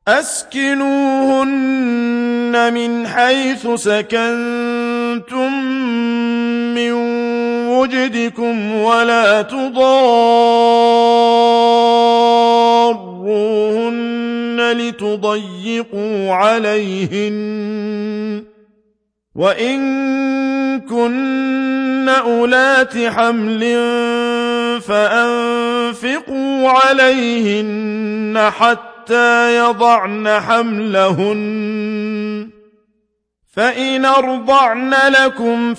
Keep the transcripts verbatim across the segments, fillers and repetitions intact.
أسكنوهن من حيث سكنتم من وجدكم ولا تضاروهن لتضيقوا عليهن وإن كن أولات حمل فأنفقوا عليهن حتى يضعن حملهن فإن أرضعن لكم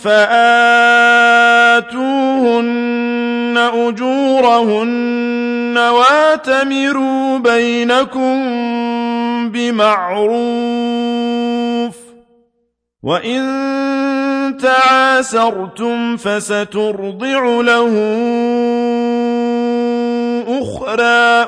فآتوهن أجورهن واتمروا بينكم بمعروف وإن تعاسرتم فسترضع له أخرى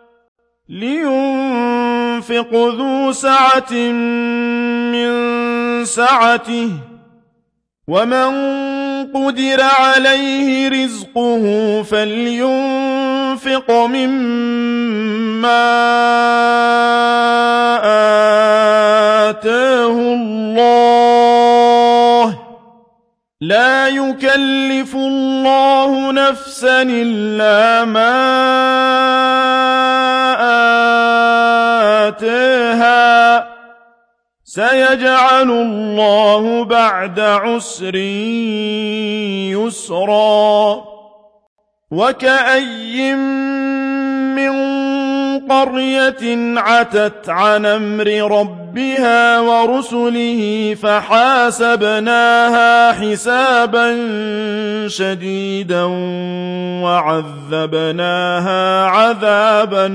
لينفق ذو سعة من سعته ومن قدر عليه رزقه فلينفق مما آتاه الله لا يكلف الله نفسا إلا ما آتاها سيجعل الله بعد عسر يسرا وكأي من قرية عتت عن أمر ربها ورسله فحاسبناها حسابا شديدا وعذبناها عذابا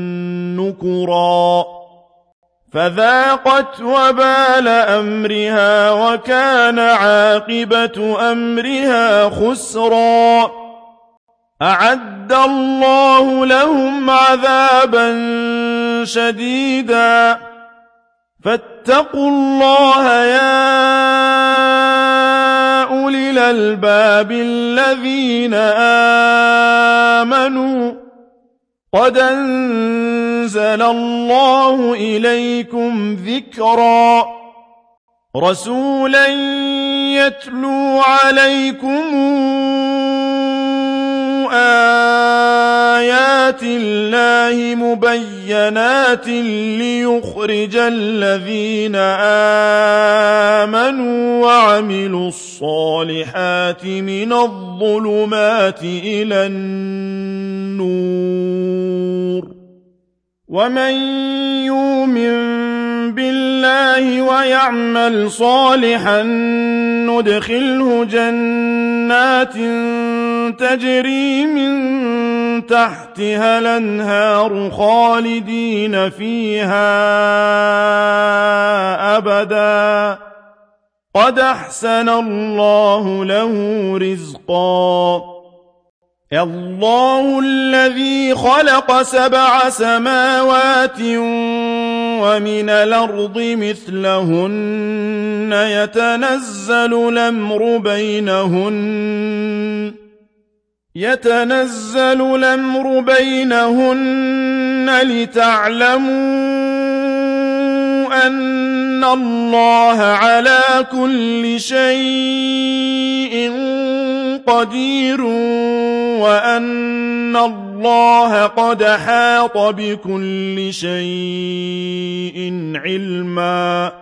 نكرا فذاقت وبال أمرها وكان عاقبة أمرها خسرا أعد الله لهم عذابا شديدا فاتقوا الله يا أولي الألباب الذين آمنوا قد أنزل الله إليكم ذكرا رسولا يتلو عليكم آيات الله مبينات ليخرج الذين آمنوا وعملوا الصالحات من الظلمات إلى النور ومن يؤمن بالله ويعمل صالحا ندخله جنات تجري من تحتها الأنهار خالدين فيها أبدا قد أحسن الله له رزقا الله الذي خلق سبع سماوات ومن الأرض مثلهن يتنزل الأمر بينهن يتنزل الأمر بينهن لتعلموا أن الله على كل شيء قدير وأن الله قد حاط بكل شيء علما